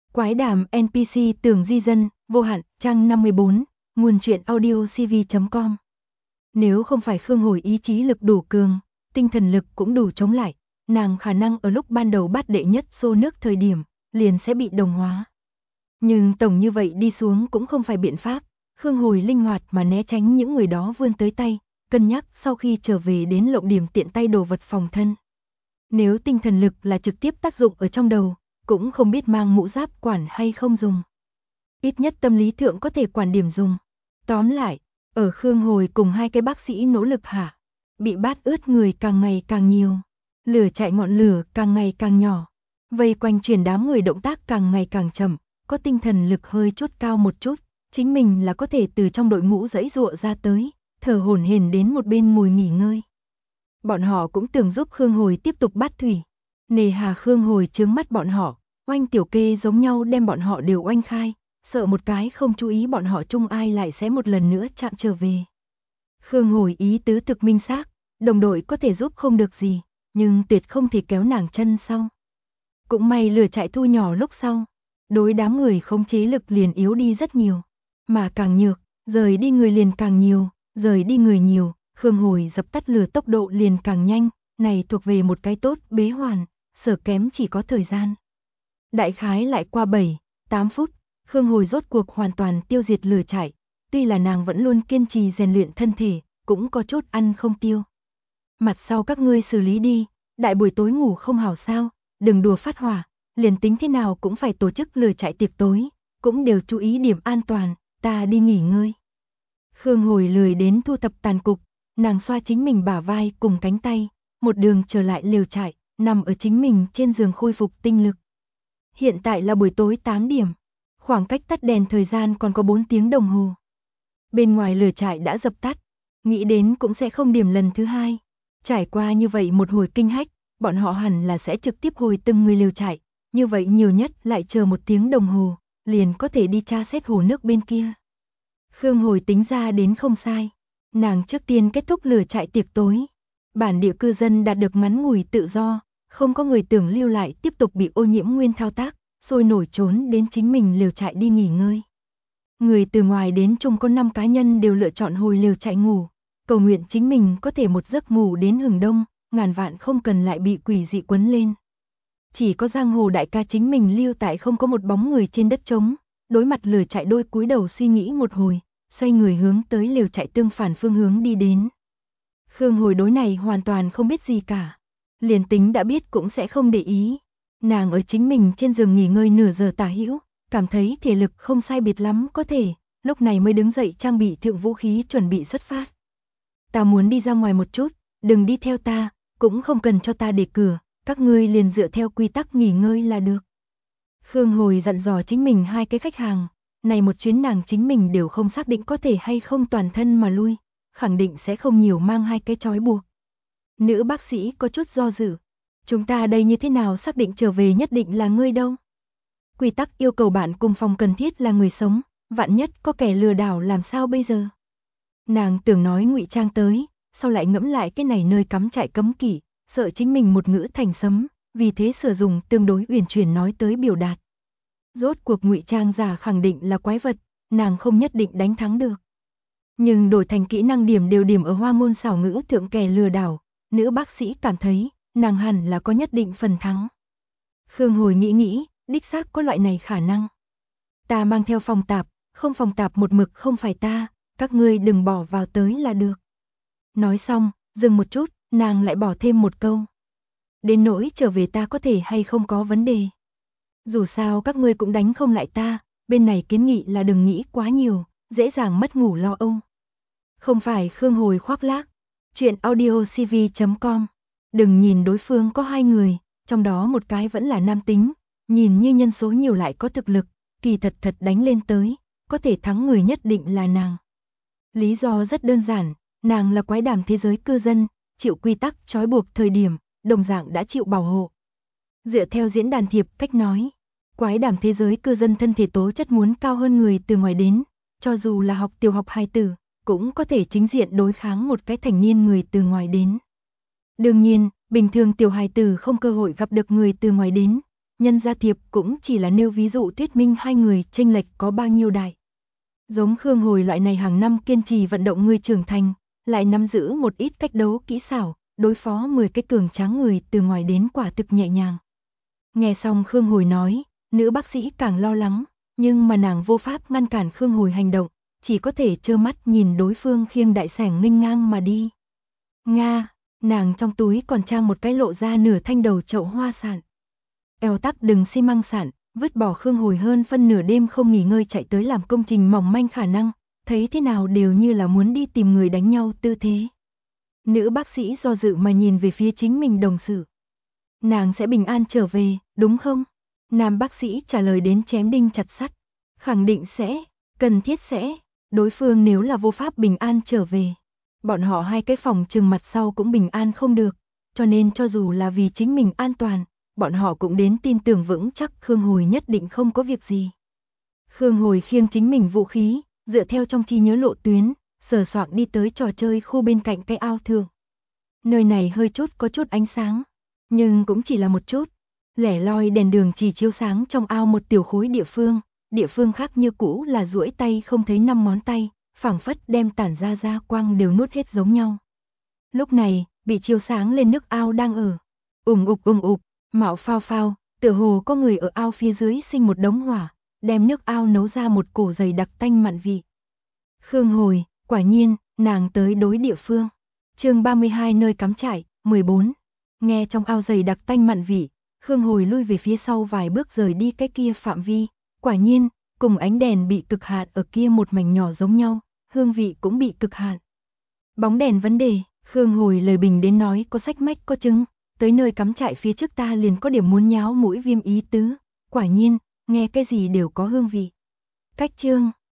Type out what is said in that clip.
Quái đàm NPC tưởng di dân, vô hạn, trang 54, nguồn truyện audio cv.com. Nếu không phải Khương Hồi ý chí lực đủ cường, tinh thần lực cũng đủ chống lại, nàng khả năng ở lúc ban đầu bắt đệ nhất xô nước thời điểm, liền sẽ bị đồng hóa. Nhưng tổng như vậy đi xuống cũng không phải biện pháp, Khương Hồi linh hoạt mà né tránh những người đó vươn tới tay, cân nhắc sau khi trở về đến lộng điểm tiện tay đồ vật phòng thân. Nếu tinh thần lực là trực tiếp tác dụng ở trong đầu, cũng không biết mang mũ giáp quản hay không dùng. Ít nhất tâm lý thượng có thể quản điểm dùng. Tóm lại, ở Khương Hồi cùng hai cái bác sĩ nỗ lực hạ, bị bát ướt người càng ngày càng nhiều, lửa chạy ngọn lửa càng ngày càng nhỏ, vây quanh truyền đám người động tác càng ngày càng chậm, có tinh thần lực hơi chút cao một chút, chính mình là có thể từ trong đội ngũ giãy giụa ra tới, thở hổn hển đến một bên ngồi nghỉ ngơi. Bọn họ cũng tưởng giúp Khương Hồi tiếp tục bắt thủy, nề hà Khương Hồi trướng mắt bọn họ, oanh tiểu kê giống nhau đem bọn họ đều oanh khai, sợ một cái không chú ý bọn họ chung ai lại sẽ một lần nữa chạm trở về. Khương Hồi ý tứ thực minh xác, đồng đội có thể giúp không được gì, nhưng tuyệt không thể kéo nàng chân sau. Cũng may lửa chạy thu nhỏ lúc sau, đối đám người khống chế lực liền yếu đi rất nhiều, mà càng nhược, rời đi người liền càng nhiều, rời đi người nhiều, Khương Hồi dập tắt lửa tốc độ liền càng nhanh, này thuộc về một cái tốt bế hoàn, sở kém chỉ có thời gian. Đại khái lại qua 7-8 phút, Khương Hồi rốt cuộc hoàn toàn tiêu diệt lửa chạy, tuy là nàng vẫn luôn kiên trì rèn luyện thân thể, cũng có chút ăn không tiêu. Mặt sau các ngươi xử lý đi, đại buổi tối ngủ không hảo sao, đừng đùa phát hỏa, liền tính thế nào cũng phải tổ chức lửa chạy tiệc tối, cũng đều chú ý điểm an toàn, ta đi nghỉ ngơi. Khương Hồi lười đến thu thập tàn cục, nàng xoa chính mình bả vai cùng cánh tay, một đường trở lại lều trại, nằm ở chính mình trên giường khôi phục tinh lực. Hiện tại là buổi tối 8 điểm, khoảng cách tắt đèn thời gian còn có 4 tiếng đồng hồ. Bên ngoài lửa trại đã dập tắt, nghĩ đến cũng sẽ không điểm lần thứ hai. Trải qua như vậy một hồi kinh hách, bọn họ hẳn là sẽ trực tiếp hồi từng người lều trại, như vậy nhiều nhất lại chờ 1 tiếng đồng hồ, liền có thể đi tra xét hồ nước bên kia. Khương Hồi tính ra đến không sai, nàng trước tiên kết thúc lửa trại tiệc tối. Bản địa cư dân đạt được ngắn ngủi tự do, không có người tưởng lưu lại tiếp tục bị ô nhiễm nguyên thao tác, sôi nổi trốn đến chính mình lều trại đi nghỉ ngơi. Người từ ngoài đến chung có 5 cá nhân đều lựa chọn hồi lều trại ngủ, cầu nguyện chính mình có thể một giấc ngủ đến hừng đông, ngàn vạn không cần lại bị quỷ dị quấn lên. Chỉ có Giang Hồ đại ca chính mình lưu tại không có một bóng người trên đất trống, đối mặt lửa chạy đôi cúi đầu suy nghĩ một hồi, xoay người hướng tới lều chạy tương phản phương hướng đi đến. Khương Hồi đối này hoàn toàn không biết gì cả, liền tính đã biết cũng sẽ không để ý. Nàng ở chính mình trên giường nghỉ ngơi nửa giờ tả hữu, cảm thấy thể lực không sai biệt lắm có thể, lúc này mới đứng dậy trang bị thượng vũ khí chuẩn bị xuất phát. Ta muốn đi ra ngoài một chút, đừng đi theo ta, cũng không cần cho ta để cửa, các ngươi liền dựa theo quy tắc nghỉ ngơi là được. Khương Hồi dặn dò chính mình hai cái khách hàng, này một chuyến nàng chính mình đều không xác định có thể hay không toàn thân mà lui, khẳng định sẽ không nhiều mang hai cái trói buộc. Nữ bác sĩ có chút do dự, chúng ta đây như thế nào xác định trở về nhất định là ngươi đâu? Quy tắc yêu cầu bạn cùng phòng cần thiết là người sống, vạn nhất có kẻ lừa đảo làm sao bây giờ? Nàng tưởng nói ngụy trang tới, sau lại ngẫm lại cái này nơi cắm trại cấm kỵ, sợ chính mình một ngữ thành sấm, vì thế sử dụng tương đối uyển chuyển nói tới biểu đạt. Rốt cuộc ngụy trang giả khẳng định là quái vật, nàng không nhất định đánh thắng được. Nhưng đổi thành kỹ năng điểm đều điểm ở hoa ngôn xảo ngữ thượng kẻ lừa đảo, nữ bác sĩ cảm thấy nàng hẳn là có nhất định phần thắng. Khương Hồi nghĩ, đích xác có loại này khả năng. Ta mang theo phòng tạp, không phòng tạp một mực không phải ta, các ngươi đừng bỏ vào tới là được. Nói xong, dừng một chút, nàng lại bỏ thêm một câu. Đến nỗi trở về ta có thể hay không có vấn đề. Dù sao các ngươi cũng đánh không lại ta, bên này kiến nghị là đừng nghĩ quá nhiều, dễ dàng mất ngủ lo âu. Không phải Khương Hồi khoác lác. Chuyện audio cv.com. Đừng nhìn đối phương có 2 người, trong đó một cái vẫn là nam tính, nhìn như nhân số nhiều lại có thực lực, kỳ thật đánh lên tới, có thể thắng người nhất định là nàng. Lý do rất đơn giản, nàng là quái đàm thế giới cư dân, chịu quy tắc trói buộc thời điểm, đồng dạng đã chịu bảo hộ. Dựa theo diễn đàn thiệp cách nói, quái đàm thế giới cư dân thân thể tố chất muốn cao hơn người từ ngoài đến, cho dù là học tiểu học hài tử, cũng có thể chính diện đối kháng một cái thành niên người từ ngoài đến. Đương nhiên, bình thường tiểu hài tử không cơ hội gặp được người từ ngoài đến, Nhân gia thiệp cũng chỉ là nêu ví dụ thuyết minh hai người chênh lệch có bao nhiêu đại. Giống Khương Hồi loại này hàng năm kiên trì vận động người trưởng thành, lại nắm giữ một ít cách đấu kỹ xảo, đối phó 10 cái cường tráng người từ ngoài đến quả thực nhẹ nhàng. Nghe xong Khương Hồi nói, nữ bác sĩ càng lo lắng, nhưng mà nàng vô pháp ngăn cản Khương Hồi hành động, chỉ có thể trơ mắt nhìn đối phương khiêng đại sảnh nghênh ngang mà đi. Nga, nàng trong túi còn trang một cái lộ ra nửa thanh đầu chậu hoa sạn. Eo tắc đừng xi măng sạn, vứt bỏ Khương Hồi hơn phân nửa đêm không nghỉ ngơi chạy tới làm công trình mỏng manh khả năng, thấy thế nào đều như là muốn đi tìm người đánh nhau tư thế. Nữ bác sĩ do dự mà nhìn về phía chính mình đồng sự. Nàng sẽ bình an trở về, đúng không? Nam bác sĩ trả lời đến chém đinh chặt sắt. Khẳng định sẽ, cần thiết sẽ, đối phương nếu là vô pháp bình an trở về. Bọn họ hai cái phòng trừng mặt sau cũng bình an không được, cho nên cho dù là vì chính mình an toàn, bọn họ cũng đến tin tưởng vững chắc Khương Hồi nhất định không có việc gì. Khương Hồi khiêng chính mình vũ khí, dựa theo trong trí nhớ lộ tuyến, sờ soạng đi tới trò chơi khu bên cạnh cái ao thượng. Nơi này hơi chút có chút ánh sáng, nhưng cũng chỉ là một chút. Lẻ loi đèn đường chỉ chiếu sáng trong ao một tiểu khối địa phương khác như cũ là duỗi tay không thấy 5 ngón tay, phảng phất đem tản ra quang đều nuốt hết giống nhau. Lúc này, bị chiếu sáng lên nước ao đang ở. Ủng ục, mạo phao phao, tựa hồ có người ở ao phía dưới sinh một đống hỏa, đem nước ao nấu ra một cổ dày đặc tanh mặn vị. Khương Hồi, quả nhiên, nàng tới đối địa phương. Chương 32 nơi cắm trại, 14. Nghe trong ao dày đặc tanh mặn vị, Khương Hồi lui về phía sau vài bước rời đi cái kia phạm vi, quả nhiên, cùng ánh đèn bị cực hạn ở kia một mảnh nhỏ giống nhau, hương vị cũng bị cực hạn. Bóng đèn vấn đề, Khương Hồi lời bình đến nói có sách mách có chứng, tới nơi cắm trại phía trước ta liền có điểm muốn nháo mũi viêm ý tứ, quả nhiên, nghe cái gì đều có hương vị. Cách chương